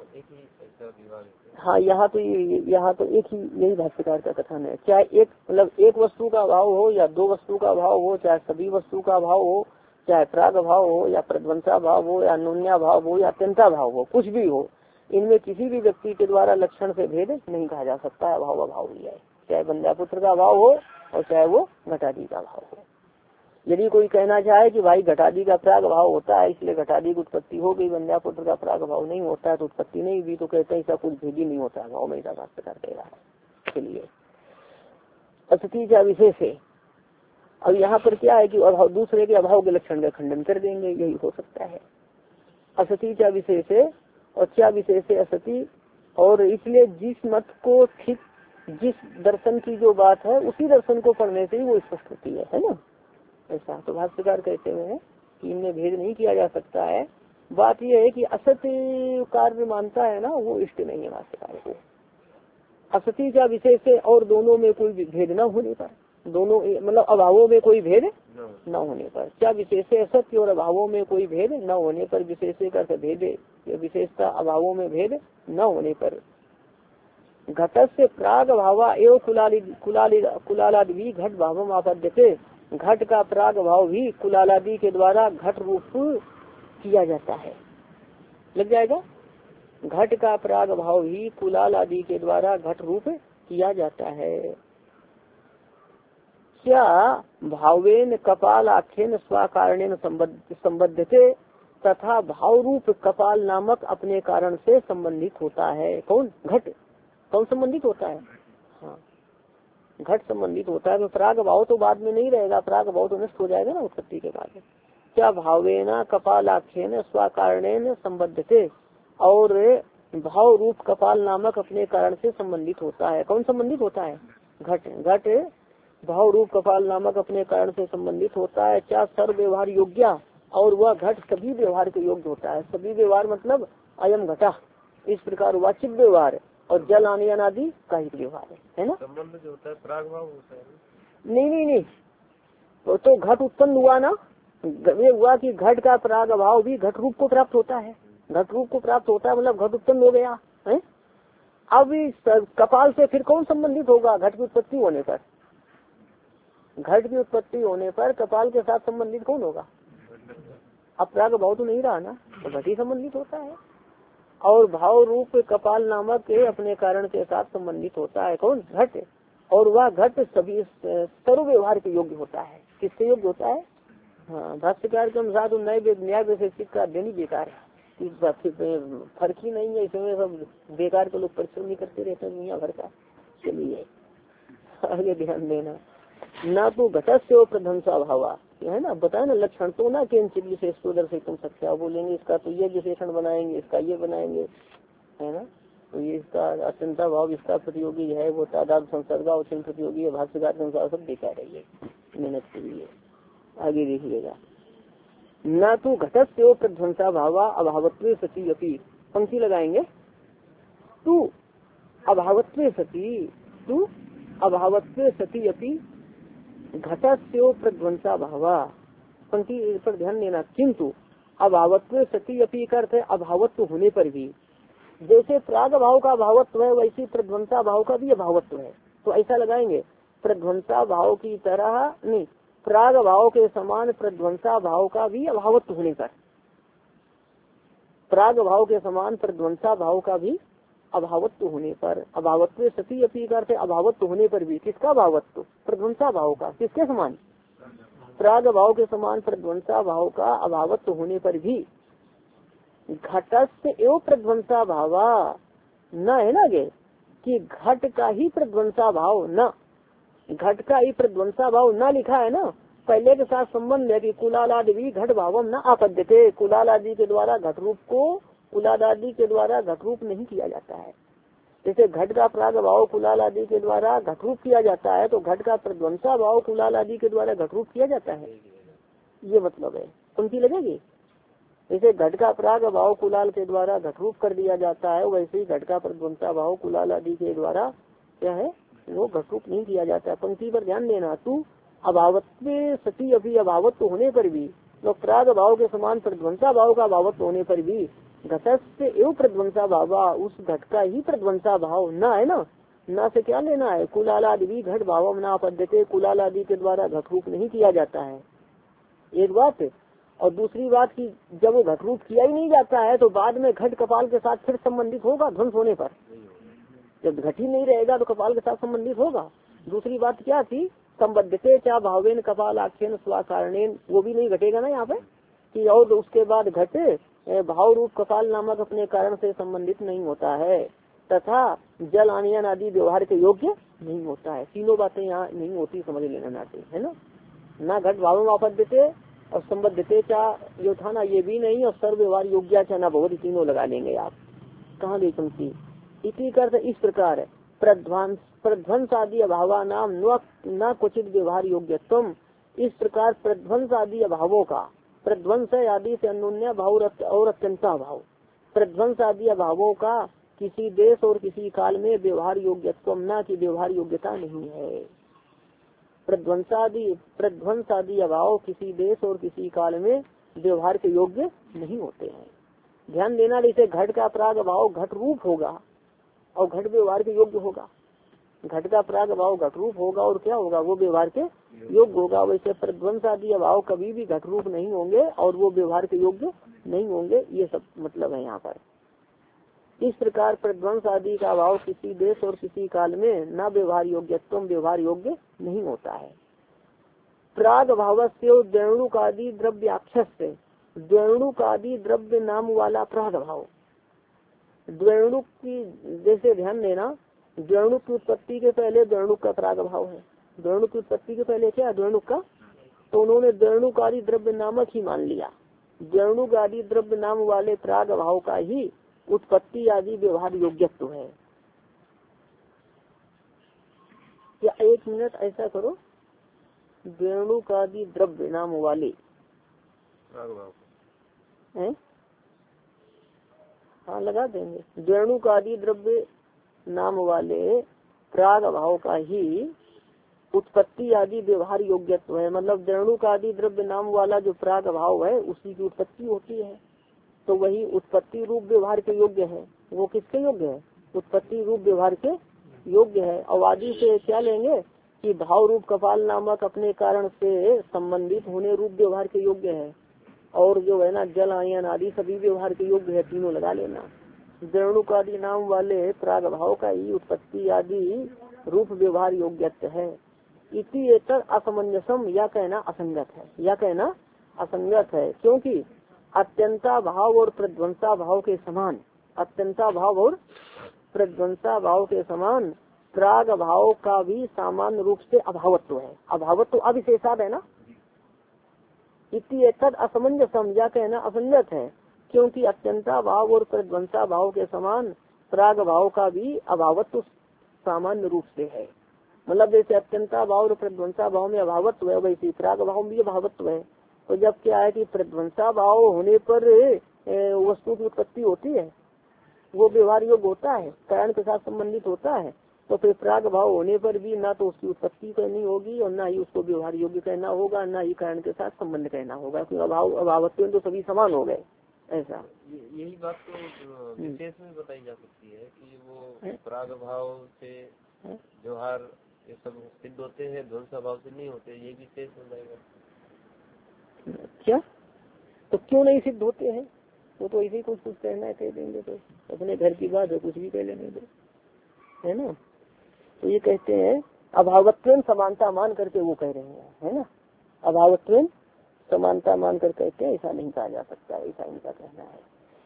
हाँ यहाँ तो यहाँ तो एक ही यही भाष्यकार का कथन है। चाहे एक मतलब एक वस्तु का अभाव हो या दो वस्तु का अभाव हो, चाहे सभी वस्तु का अभाव हो, चाहे प्राग भाव हो या प्रध्वंसा भाव हो या अन्योन्या भाव हो या अत्यंता भाव हो, कुछ भी हो, इनमें किसी भी व्यक्ति के द्वारा लक्षण से भेद नहीं कहा जा सकता है। अभाव अभाव ही है, चाहे बंध्या पुत्र का अभाव हो और चाहे वो घटादि का अभाव हो। यदि कोई कहना चाहे कि भाई घटादि का प्राग भाव होता है इसलिए घटादि की उत्पत्ति हो गई, बंध्या पुत्र का प्राग भाव नहीं होता है तो उत्पत्ति नहीं हुई, तो कहते हैं ऐसा कुछ भेद ही नहीं होता भाव में, ऐसा बात कर दे रहा है। इसलिए अस्ति का विशेष है। अब यहाँ पर क्या है कि अभाव दूसरे के अभाव के लक्षण का खंडन कर देंगे, यही हो सकता है। असति क्या विशेष है और क्या विशेष है असति, और इसलिए जिस मत को ठीक जिस दर्शन की जो बात है उसी दर्शन को पढ़ने से ही वो स्पष्ट होती है, है ना? ऐसा तो भाष्यकार कहते हुए कि इनमें भेद नहीं किया जा सकता है। बात यह है कि असत्य कार्य मानता है ना, वो इष्ट नहीं है भाष्यकार को। असति क्या विशेष है और दोनों में कोई भेद न होने पर, दोनों मतलब अभावों में कोई भेद न होने पर, क्या विशेष है असत्य और अभावों में कोई भेद न होने पर, विशेष का भेद विशेषता अभावों में भेद न होने पर। घट से प्राग भावा एवं कुलाली कुलाली कुलालादि भी घट भाव आपद्यते, घट का प्राग भाव भी कुलालादि के द्वारा घट रूप किया जाता है। लग जाएगा? घट का प्राग भाव ही कुलाल आदि के द्वारा घट रूप किया जाता है। क्या भावेन कपाल आख्यन स्वाकारणेन संबद्धते, तथा भाव रूप कपाल नामक अपने कारण से संबंधित होता है। कौन? घट। कौन संबंधित होता है? हाँ घट संबंधित होता है। तो प्राग भाव तो बाद में नहीं रहेगा, प्राग भाव तो नष्ट हो जाएगा ना उत्पत्ति के बाद। क्या भावेना कपाल आख्यन स्वाकारणेन संबद्धते, और भाव रूप कपाल नामक अपने कारण से संबंधित होता है। कौन संबंधित होता है? घट। घट भाव रूप कपाल नामक अपने कारण से संबंधित होता है। क्या सर्व व्यवहार योग्य, और वह घट सभी व्यवहार के योग्य होता है। सभी व्यवहार मतलब अयम घटा, इस प्रकार वाचिक व्यवहार और जल आने आदि का ही व्यवहार है, है ना। संबंध जो होता है प्राग भाव होता है। नहीं नहीं नहीं तो, तो घट उत्पन्न हुआ ना, ये हुआ कि घट का प्राग भाव भी घट रूप को प्राप्त होता है। घट रूप को प्राप्त होता है मतलब घट उत्पन्न हो गया है। अब इस कपाल से फिर कौन संबंधित होगा? घट की उत्पत्ति होने पर। घट की उत्पत्ति होने पर कपाल के साथ संबंधित कौन होगा? अब प्राग भाव तो नहीं रहा ना, तो घट ही संबंधित होता है। और भाव रूप कपाल नामक के अपने कारण के साथ संबंधित होता है कौन? घट। और वह घट सभी सर्व व्यवहार के योग्य होता है। किसके योग्य होता है? हाँ, भाष्यकार के अनुसार नए न्याय वैशेषिक का अध्ययन ही बेकार है, फर्क ही नहीं है इसमें। सब बेकार के लोग परिश्रम नहीं करते रहते हैं दुनिया भर का। चलिए आगे ध्यान देना। ना तो घटस्य प्रध्वंसा भावा है ना, बताए ना लक्षण तो ना किंचित विशेष तो दर्शित तुम सत्या बोलेंगे, इसका तो ये विशेषण बनाएंगे, इसका ये बनाएंगे, है ना। तो ये इसका अत्यंता भाव इसका प्रतियोगी है, वो तादाद संसर्गा उचिन प्रतियोगी है। भाष्यकार के अनुसार सब बेकार है ये, मेहनत के लिए। आगे देखिएगा। न तो घटस्य प्रध्वंसा भावा अभावत्वे सती अपि, पंक्ति लगाएंगे। तू अभावत्वे सती, तू अभावत्वे सती अपि घटस्य प्रध्वंसा भावा, पंक्ति पर ध्यान देना। किंतु अभावत्व सती अपी अर्थ है अभावत्व होने पर भी, जैसे प्राग भाव का अभावत्व है वैसी प्रध्वंसा भाव का भी अभावत्व है। तो ऐसा लगाएंगे, प्रध्वंसा भाव की तरह नहीं, प्राग भाव के समान प्रध्वंसा भाव का भी अभावत्व होने पर, प्राग भाव के समान प्रध्वंसा भाव का भी अभावत्व होने पर, अभावत्व सती अपी करते अभावत्व होने पर भी, किसका अभावत्व? प्रध्वंसा भाव का। किसके समान? प्राग भाव के समान प्रध्वंसा भाव का अभावत्व होने पर भी घटस्य एवं प्रध्वंसा भावा न, है ना गे, कि घट का ही प्रध्वंसा भाव न, घट का ही प्रध्वंसा भाव न लिखा है ना, पहले के साथ संबंध है कि कुलालादि भी घट भावम न आपद्यते, कुलालादि के द्वारा घट रूप को कुलाल आदि के द्वारा घट रूप नहीं किया जाता है। जैसे घट का प्राग भाव कुलाल आदि के द्वारा घट रूप किया जाता है, तो घट का प्रध्वंसा भाव कुलाल आदि के द्वारा घट रूप किया जाता है, ये मतलब है। पंक्ति लगेगी। जैसे घट का प्राग भाव कुलाल के द्वारा घट रूप कर दिया जाता है, वैसे ही घट का प्रध्वंसा भाव कुलाल आदि के द्वारा क्या है, वो घट रूप नहीं किया जाता है। पंक्ति पर ध्यान देना। तू अभावत्व सती अभी अभावत्व होने पर भी, तो प्राग भाव के समान प्रध्वंसा भाव का अभावत्व होने पर भी घटस्य एवं प्रध्वंसा भावा, उस घट का ही प्रध्वंसा भाव न, है ना, न से क्या लेना है? कुलालादि भी घट भाव न आपद्यते, कुलाल आदि के द्वारा घट रूप नहीं किया जाता है, एक बात। और दूसरी बात की जब वो घट रूप किया ही नहीं जाता है तो बाद में घट कपाल के साथ फिर संबंधित होगा ध्वंस होने पर। जब घट ही नहीं रहेगा तो कपाल के साथ संबंधित होगा। दूसरी बात क्या थी? संबद्धते चा भावेन कपाल आख्यन स्वाकारणेन, वो भी नहीं घटेगा ना यहाँ पे कि और उसके बाद घट भाव रूप कपाल नामक अपने कारण से संबंधित नहीं होता है, तथा जल आनयन आदि व्यवहार के योग्य नहीं होता है। तीनों बातें यहाँ नहीं होती, समझ लेना नाते, है ना। ना घट भाव में आपद्यते और संबद्धते चा जो था ना ये भी नहीं, और सर्व व्यवहार योग्य चा ना बहुत, तीनों लगा लेंगे आप। कहाँ गई पंक्ति? इसी कर इस प्रकार प्रध्वंस प्रध्वंस आदि अभावा नाम न क्वचित व्यवहार योग्यत्म, इस प्रकार प्रध्वंस आदि अभावों का, प्रध्वंस आदि से अन्योन्य भाव और अत्यंता भाव, प्रध्वंस आदि अभावों का किसी देश और किसी काल में व्यवहार योग्यत्व न की व्यवहार योग्यता नहीं है। प्रध्वंसादि प्रध्वंस आदि अभाव किसी देश और किसी काल में व्यवहार के योग्य नहीं होते हैं। ध्यान देना, जैसे घट का प्राग भाव घट रूप होगा और घट व्यवहार के योग्य होगा, घट का प्राग भाव घट रूप होगा और क्या होगा, वो व्यवहार के योग्य होगा। वैसे प्रध्वंस आदि अभाव कभी भी घट रूप नहीं होंगे और वो व्यवहार के योग्य नहीं होंगे, ये सब मतलब है यहाँ पर। इस प्रकार प्रध्वंस आदि का अभाव किसी देश और किसी काल में न व्यवहार योग्यत्व व्यवहार योग्य नहीं होता है। प्राग भाव से द्वेणुक आदि द्रव्याक्षस से, द्वेणुक आदि द्रव्य नाम वाला प्राग भाव, द्वेणुक की जैसे ध्यान देना, द्वेणुक की उत्पत्ति के पहले द्वेणुक का प्राग भाव है। द्वेणुक की उत्पत्ति के पहले क्या द्वेणुक का, तो उन्होंने द्वेणुक आदि द्रव्य नामक ही मान लिया। द्वेणुक आदि द्रव्य नाम वाले प्राग भाव का ही उत्पत्ति आदि व्यवहार योग्यत्व है। या एक मिनट ऐसा करो, वेणुकादि द्रव्य नाम वाले हैं, हाँ लगा देंगे, वेणुकादि द्रव्य नाम वाले प्राग भाव का ही उत्पत्ति आदि व्यवहार योग्यत्व है। मतलब वेणुकादि द्रव्य नाम वाला जो प्राग भाव है उसी की उत्पत्ति होती है, तो वही उत्पत्ति रूप व्यवहार के योग्य है। वो किसके योग्य है? उत्पत्ति रूप व्यवहार के योग्य है। और आदि से क्या लेंगे कि भाव रूप कपाल नामक अपने कारण से संबंधित होने रूप व्यवहार के योग्य है, और जो है ना जल आयन आदि सभी व्यवहार के योग्य है, तीनों लगा लेना। वेणुकादि नाम वाले प्राग भाव का ही उत्पत्ति आदि रूप व्यवहार योग्यत्व है। इति एतर असमंजसम, या कहना असंगत है, या कहना असंगत है, क्योंकि अत्यंता भाव और प्रध्वंसा भाव के समान, अत्यंता भाव और प्रध्वंसा भाव के समान प्राग भाव का भी सामान्य रूप से अभावत्व है। अभावत्व अविशेषाद है ना। इति एतद असमंजसम, या कहना असंगत है, क्योंकि अत्यंता भाव और प्रध्वंसा भाव के समान प्राग भाव का भी अभावत्व सामान्य रूप से है। मतलब जैसे अत्यंता भाव और प्रध्वंसा भाव में अभावत्व है, वैसे प्राग भाव में भी अभावत्व है। तो जब क्या है कि प्रध्वंसा भाव होने पर वस्तु की उत्पत्ति होती है, वो व्यवहार योग्य होता है, कारण के साथ संबंधित होता है, तो फिर प्राग भाव होने पर भी ना तो उसकी उत्पत्ति करनी होगी और ना ही उसको व्यवहार योग्य कहना होगा, ना ही कारण के साथ संबंध कहना होगा, क्योंकि अभाव अभावत्व तो सभी समान हो गए। ऐसा यही बात तो विशेष में बताई जा सकती है कि वो प्राग भाव से व्यवहार ये सब सिद्ध होते हैं, ध्वंसा भाव से नहीं होते, ये विशेष हो जाएगा क्या? तो क्यों नहीं सिद्ध होते हैं? वो तो ऐसे ही कुछ कुछ कहना है कह देंगे, तो अपने घर की बात है, कुछ भी कह लेने दो, है ना। तो ये कहते हैं अभावत्वेन समानता मान करके वो कह रहे हैं, है ना, अभावत्वेन समानता मान कर कहते हैं, ऐसा नहीं कहा जा सकता, ऐसा इनका कहना है।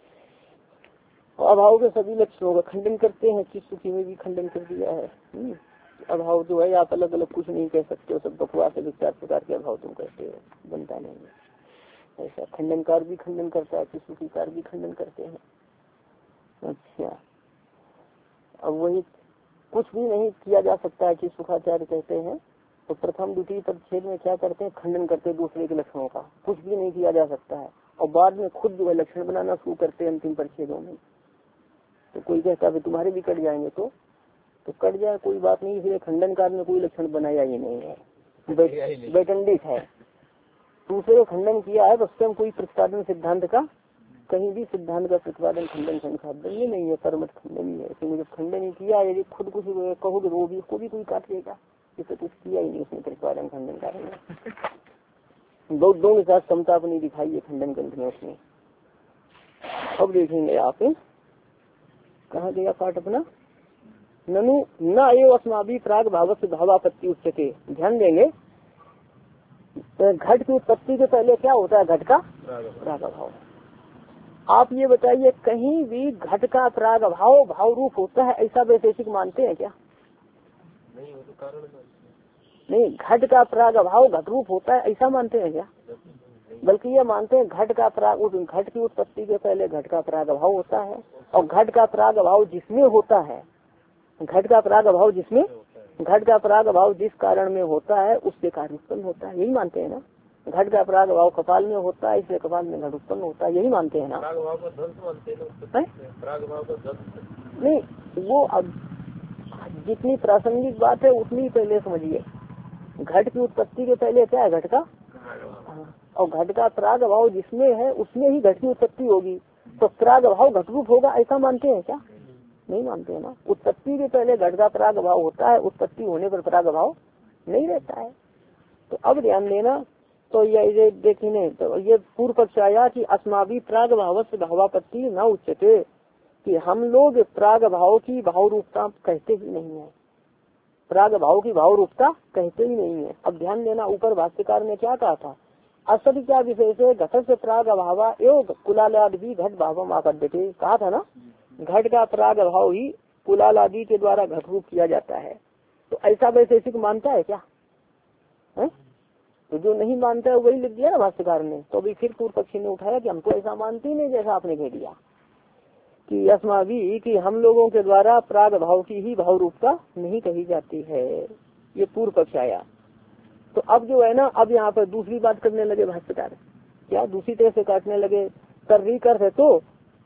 और अभाव के सभी लक्षणों का खंडन करते हैं, चित्त सुखी में भी खंडन कर दिया है। अभाव जो है आप अलग अलग कुछ नहीं कह सकते हो, सब बकवास है, चार प्रकार के अभाव तुम कहते हो, बनता नहीं है। ऐसा खंडनकार भी खंडन करता है, चित्त सुखीकार भी खंडन करते हैं। अच्छा, अब वही कुछ भी नहीं किया जा सकता है, चित्त सुखाचार्य कहते हैं। तो प्रथम द्वितीय परिच्छेद में क्या करते हैं? खंडन करते हैं दूसरे के लक्षणों का, कुछ भी नहीं किया जा सकता है, और बाद में खुद जो है लक्षण बनाना शुरू करते हैं अंतिम परिच्छेदों में। तो कोई कहता है तुम्हारे भी कट जाएंगे, तो तो कट जाए कोई बात नहीं, इसलिए खंडनकार ने कोई लक्षण बनाया ही नहीं है, बेटंडिक है। दूसरे को खंडन किया है, तो स्वयं कोई प्रतिपादन सिद्धांत का कहीं भी सिद्धांत का प्रतिपादन खंडन खंडन ये नहीं है, परमत खंडन ही है। क्योंकि जब खंडन ही किया, यदि खुद कुछ कहोगे वो भी उसको भी कोई काट लेगा, जिसे कुछ किया ही नहीं उसने प्रतिपादन खंडन कार्य। बौद्धों के साथ समता अपनी दिखाई है खंडन ग्रंथ में उसने। अब देखेंगे आप, कहाँ गया पाठ अपना, ननु न एव अस्माभि प्राग भाव से भावापत्ति उच्चते। ध्यान देंगे, तो घट की उत्पत्ति के पहले क्या होता है? घट का प्राग भाव। आप ये बताइए, कहीं भी घट का प्राग भाव भाव रूप होता है ऐसा वैशेषिक मानते हैं क्या? नहीं, वो तो कारण नहीं, घट का प्राग भाव घट रूप होता है ऐसा मानते हैं क्या? बल्कि ये मानते हैं घट का प्राग, घट की उत्पत्ति के पहले घट का प्राग भाव होता है, और घट का प्राग भाव जिसमें होता है, घट का प्राग भाव जिसमें, घट का प्राग भाव जिस कारण में होता है उससे कार्य उत्पन्न होता है, यही मानते हैं ना। घट का प्राग भाव कपाल में होता है, इसलिए कपाल में घट उत्पन्न होता है, यही मानते हैं ना। नहीं, वो अब जितनी प्रासंगिक बात है उतनी पहले समझिए। घट की उत्पत्ति के पहले क्या है? घट का, और घट का प्राग भाव जिसमें है उसमें ही घट की उत्पत्ति होगी, तो प्राग भाव घट रूप होगा ऐसा मानते हैं क्या? नहीं मानते हैं ना। उत्पत्ति के पहले घट का प्राग भाव होता है, उत्पत्ति होने पर प्राग भाव नहीं रहता है। तो अब ध्यान देना, तो ये देखिए, तो ये पूर्व पक्ष आया कि अस्माभि प्राग भाव से भावापत्ति न उच्चते, कि हम लोग प्राग भाव की भाव रूपता कहते ही नहीं है, प्राग भाव की भाव रूपता कहते ही नहीं है। अब ध्यान देना, ऊपर भाष्यकार ने क्या कहा था? असद क्या विशेष है? घट से प्राग भावा एवं कुलालाद भी घट भाव आपद्यते, कहा था ना। घट का प्राग भाव ही कुलाल आदि के द्वारा घट रूप किया जाता है, तो ऐसा वैशेषिक मानता है क्या? है? तो जो नहीं मानता है वही लिख दिया ना भाष्यकार ने। तो अभी फिर पूर्व पक्षी ने उठाया कि हमको ऐसा मानते ही नहीं जैसा आपने कह दिया। कि अस्माभि कि हम लोगों के द्वारा प्राग भाव की ही भाव रूपता नहीं कही जाती है। ये पूर्व पक्ष आया। तो अब जो है ना, अब यहाँ पर दूसरी बात करने लगे भाष्यकार। क्या दूसरी तरह से काटने लगे। कर्री कर है तो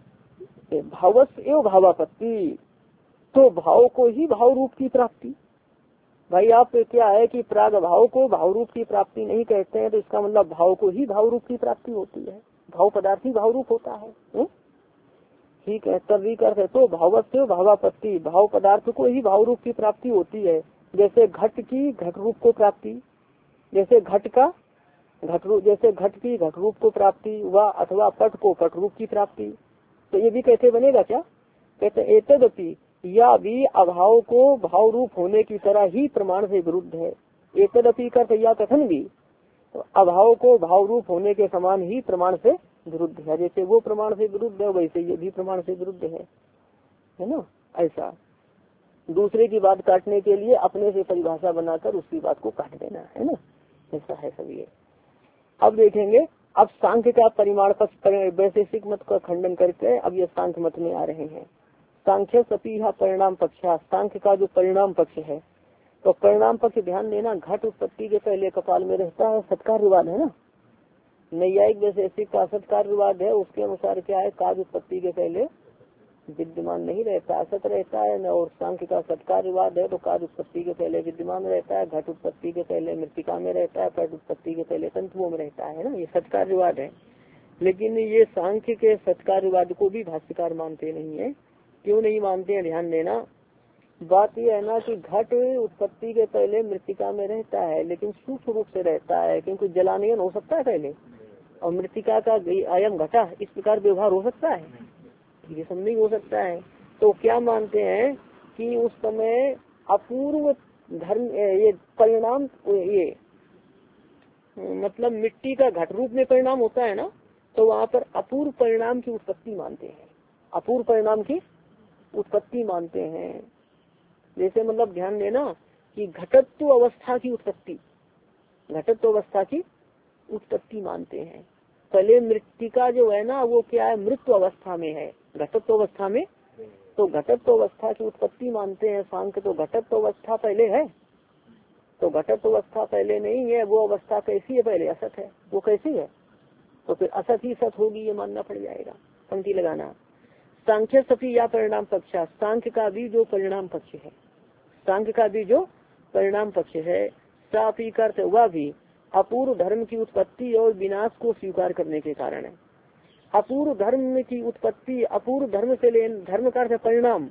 भावस एवं भावापत्ति, तो भाव को ही भाव रूप की प्राप्ति। भाई आप क्या है कि प्राग भाव को भाव रूप की प्राप्ति नहीं कहते हैं, तो इसका मतलब भाव को ही भाव रूप की प्राप्ति होती है। भाव पदार्थ ही भाव रूप होता है। ठीक है, तभी करते तो भावस्य भावापत्ति, भाव पदार्थ को ही भाव रूप की प्राप्ति होती है। जैसे घट की घट रूप को प्राप्ति, जैसे घट का घट रूप, जैसे घट की घट रूप को प्राप्ति व अथवा पट को पट रूप की प्राप्ति। तो ये भी कैसे बनेगा क्या, कहते एतदपि, या भी अभाव को भाव रूप होने की तरह ही प्रमाण से विरुद्ध है। एतदपि करते या कथन भी तो अभाव को भाव रूप होने के समान ही प्रमाण से विरुद्ध है। जैसे वो प्रमाण से विरुद्ध है वैसे ये भी प्रमाण से विरुद्ध है, है ना। ऐसा दूसरे की बात काटने के लिए अपने से परिभाषा बनाकर उसकी बात को काट देना, है ना। ऐसा है सब ये। अब देखेंगे, अब सांख्य का परिमाण पक्ष वैशेषिक मत का खंडन करके अब ये सांख्य मत में आ रहे हैं। सांख्य सपीहा परिणाम पक्षा, सांख्य का जो परिणाम पक्ष है, तो परिणाम पक्ष ध्यान देना, घट उत्पत्ति के पहले कपाल में रहता है, सत्कार्यवाद है ना। नैयायिक वैशेषिक का सत्कार्यवाद है, उसके अनुसार क्या है, कार्य उत्पत्ति के पहले विद्यमान नहीं रहता, असत रहता है न। और सांख्य का सत्कार्यवाद है, तो कार्य उत्पत्ति के पहले विद्यमान रहता है, घट उत्पत्ति के पहले मृतिका में रहता है, पट उत्पत्ति के पहले तंतुओं में रहता है ना। ये सत्कार्यवाद है। लेकिन ये सांख्य के सत्कार्यवाद को भी भाष्यकार मानते नहीं है। क्यों नहीं मानते हैं, ध्यान देना। बात यह है ना कि घट उत्पत्ति के पहले मृतिका में रहता है, लेकिन सूक्ष्म रूप से रहता है, क्योंकि जलानयन हो सकता है पहले, और मृतिका का अयम घटा इस प्रकार व्यवहार हो सकता है, ये सब नहीं हो सकता है। तो क्या मानते हैं कि उस समय अपूर्व धर्म ये परिणाम, ये मतलब मिट्टी का घट रूप में परिणाम होता है ना, तो वहाँ पर अपूर्व परिणाम की उत्पत्ति मानते हैं, अपूर्व परिणाम की उत्पत्ति मानते हैं। जैसे मतलब ध्यान देना कि घटत्व अवस्था की उत्पत्ति, घटत्व अवस्था की उत्पत्ति मानते हैं। पहले मृतिका जो है ना वो क्या है, मृत्यु अवस्था में है, घटत्व अवस्था में, तो घटत्व अवस्था की उत्पत्ति मानते हैं सांख्य। तो घटत्व अवस्था पहले है, तो घटत्व अवस्था पहले नहीं है, वो अवस्था कैसी है, पहले असत है, वो कैसी है, तो फिर असत ही सत होगी, ये मानना पड़ जाएगा। पंक्ति लगाना, सांख्य सफी या परिणाम पक्षा, सांख्य का भी जो परिणाम पक्ष है, सांख्य का भी जो परिणाम पक्ष है, सापी करते वह भी अपूर्व धर्म की उत्पत्ति और विनाश को स्वीकार करने के कारण है। अपूर्व धर्म की उत्पत्ति, अपूर्व धर्म से ले धर्म का अर्थ परिणाम,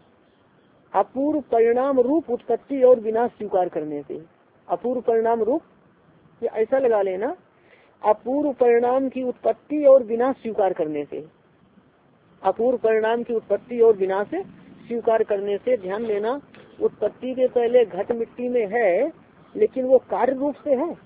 अपूर्व परिणाम रूप उत्पत्ति और विनाश स्वीकार करने से, अपूर्व परिणाम रूप, ये ऐसा लगा लेना, अपूर्व परिणाम की उत्पत्ति और विनाश स्वीकार करने से, अपूर्व परिणाम की उत्पत्ति और विनाश स्वीकार करने से। ध्यान देना, उत्पत्ति के पहले घट मिट्टी में है, लेकिन वो कार्य रूप से है,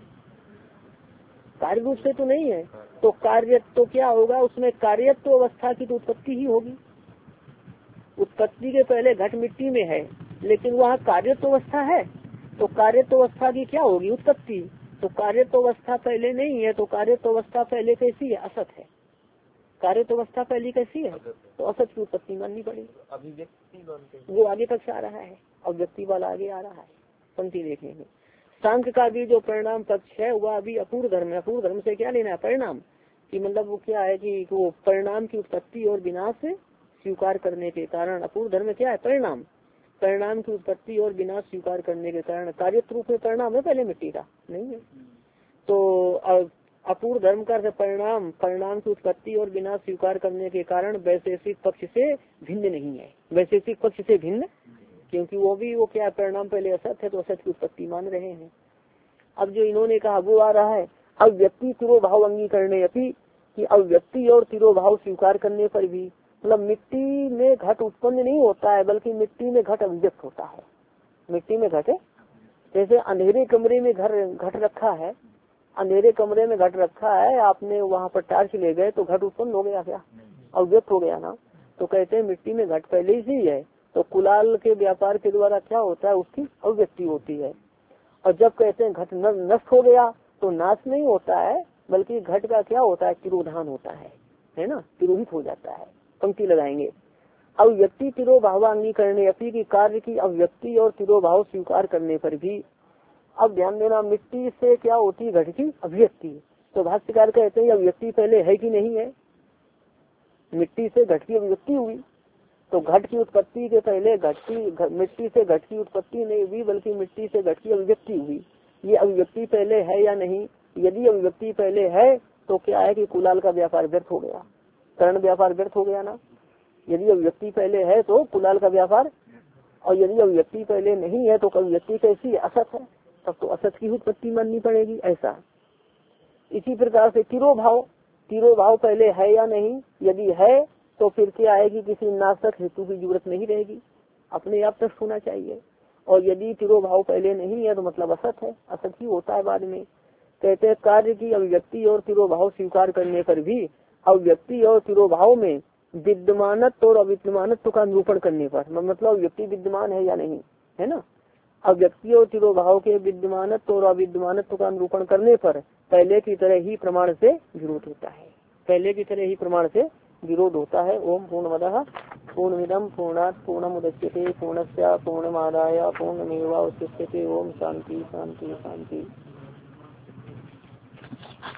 कार्य रूप से तो नहीं है। तो कार्य तो क्या होगा, उसमें कार्यत्व अवस्था की तो उत्पत्ति ही होगी। उत्पत्ति के पहले घट मिट्टी में है, लेकिन वहाँ कार्यत्व अवस्था है, तो कार्यत्व अवस्था की क्या होगी, उत्पत्ति। तो कार्यत्व अवस्था पहले नहीं है, तो कार्यत्व अवस्था पहले कैसी है, असत है। कार्यत्व अवस्था पहली कैसी है, तो असत की उत्पत्ति माननी पड़ेगी। अभिव्यक्ति मानते हैं, वो आगे तक से आ रहा है, और व्यक्ति वाला आगे आ रहा है, पंक्ति देखेंगे। सांख्य का भी जो परिणाम पक्ष है वह अभी अपूर्व धर्म है। अपूर्व धर्म से क्या लेना है, परिणाम कि मतलब वो क्या है कि वो परिणाम की उत्पत्ति और विनाश स्वीकार करने के कारण, अपूर्व धर्म क्या है, परिणाम, परिणाम की उत्पत्ति और विनाश स्वीकार करने के कारण। कार्य रूप में परिणाम है पहले मिट्टी का, नहीं है। तो अपूर्व धर्म का परिणाम, परिणाम की उत्पत्ति और विनाश स्वीकार करने के कारण वैशेषिक पक्ष से भिन्न नहीं है, वैशेषिक पक्ष से भिन्न, क्योंकि वो भी वो क्या परिणाम पहले असत है, तो असत की उत्पत्ति मान रहे हैं। अब जो इन्होंने कहा वो आ रहा है, अब व्यक्ति तिरोभाव अंगीकरणे अपि, कि अब व्यक्ति और तिरोभाव स्वीकार करने पर भी, मतलब मिट्टी में घट उत्पन्न नहीं होता है, बल्कि मिट्टी में घट अभिव्यक्त होता है। मिट्टी में घट, जैसे अंधेरे कमरे में घर घट रखा है, अंधेरे कमरे में घट रखा है, आपने वहाँ पर टार्च ले गए तो घट उत्पन्न हो गया क्या, अभिव्यक्त हो गया ना। तो कहते हैं मिट्टी में घट पहले ही ही है, तो कुलाल के व्यापार के द्वारा क्या होता है, उसकी अभिव्यक्ति होती है। और जब कहते हैं घट नष्ट हो गया, तो नाश नहीं होता है, बल्कि घट का क्या होता है, तिरोधान होता है, है ना, तिरोहित हो जाता है। पंक्ति लगाएंगे। अव्यक्ति तिरोभाव अंगीकरण अपी की कार्य की अव्यक्ति और तिरोभाव स्वीकार करने पर भी। अब ध्यान देना, मिट्टी से क्या होती है? घट की अभिव्यक्ति। तो भाष्यकार कहते हैं अभिव्यक्ति पहले है कि नहीं है? मिट्टी से घट की अभिव्यक्ति हुई, तो घट की उत्पत्ति के पहले घट की मिट्टी से घट की उत्पत्ति नहीं हुई, बल्कि मिट्टी से घट की अभिव्यक्ति हुई। ये अभिव्यक्ति पहले है या नहीं? यदि अभिव्यक्ति पहले है तो क्या है कि कुलाल का व्यापार व्यर्थ हो गया, करण व्यापार व्यर्थ हो गया ना। यदि अभिव्यक्ति पहले है तो कुलाल का व्यापार, और यदि अभिव्यक्ति पहले नहीं है तो अभिव्यक्ति कैसी है? असत है, तब तो असत की उत्पत्ति माननी पड़ेगी ऐसा। इसी प्रकार से तिरोभाव, तिरोभाव पहले है या नहीं? यदि है तो फिर क्या आएगी? किसी नाशक हेतु की जरूरत नहीं रहेगी, अपने आप तक होना चाहिए। और यदि तिरोभाव पहले नहीं है तो मतलब असत है, असत ही होता है बाद में। कहते हैं कार्य की अभिव्यक्ति और तिरोभाव स्वीकार करने पर भी अभिव्यक्ति और तिरोभाव में विद्यमानत्व और अविद्यमानत्व का निरूपण करने पर, मतलब अभिव्यक्ति विद्यमान है या नहीं, है ना। अव्यक्ति और तिरोभाव के विद्यमानत्व और अविद्यमानत्व का निरूपण करने पर पहले की तरह ही प्रमाण से विरोध होता है, पहले की तरह ही प्रमाण से विरोध होता है। ओम पूर्णमदः पूर्णमिदं पूर्णात् पूर्णमुदच्यते पूर्णस्य पूर्णमादाय पूर्णमेवावशिष्यते। ओम शांति शांति शांति।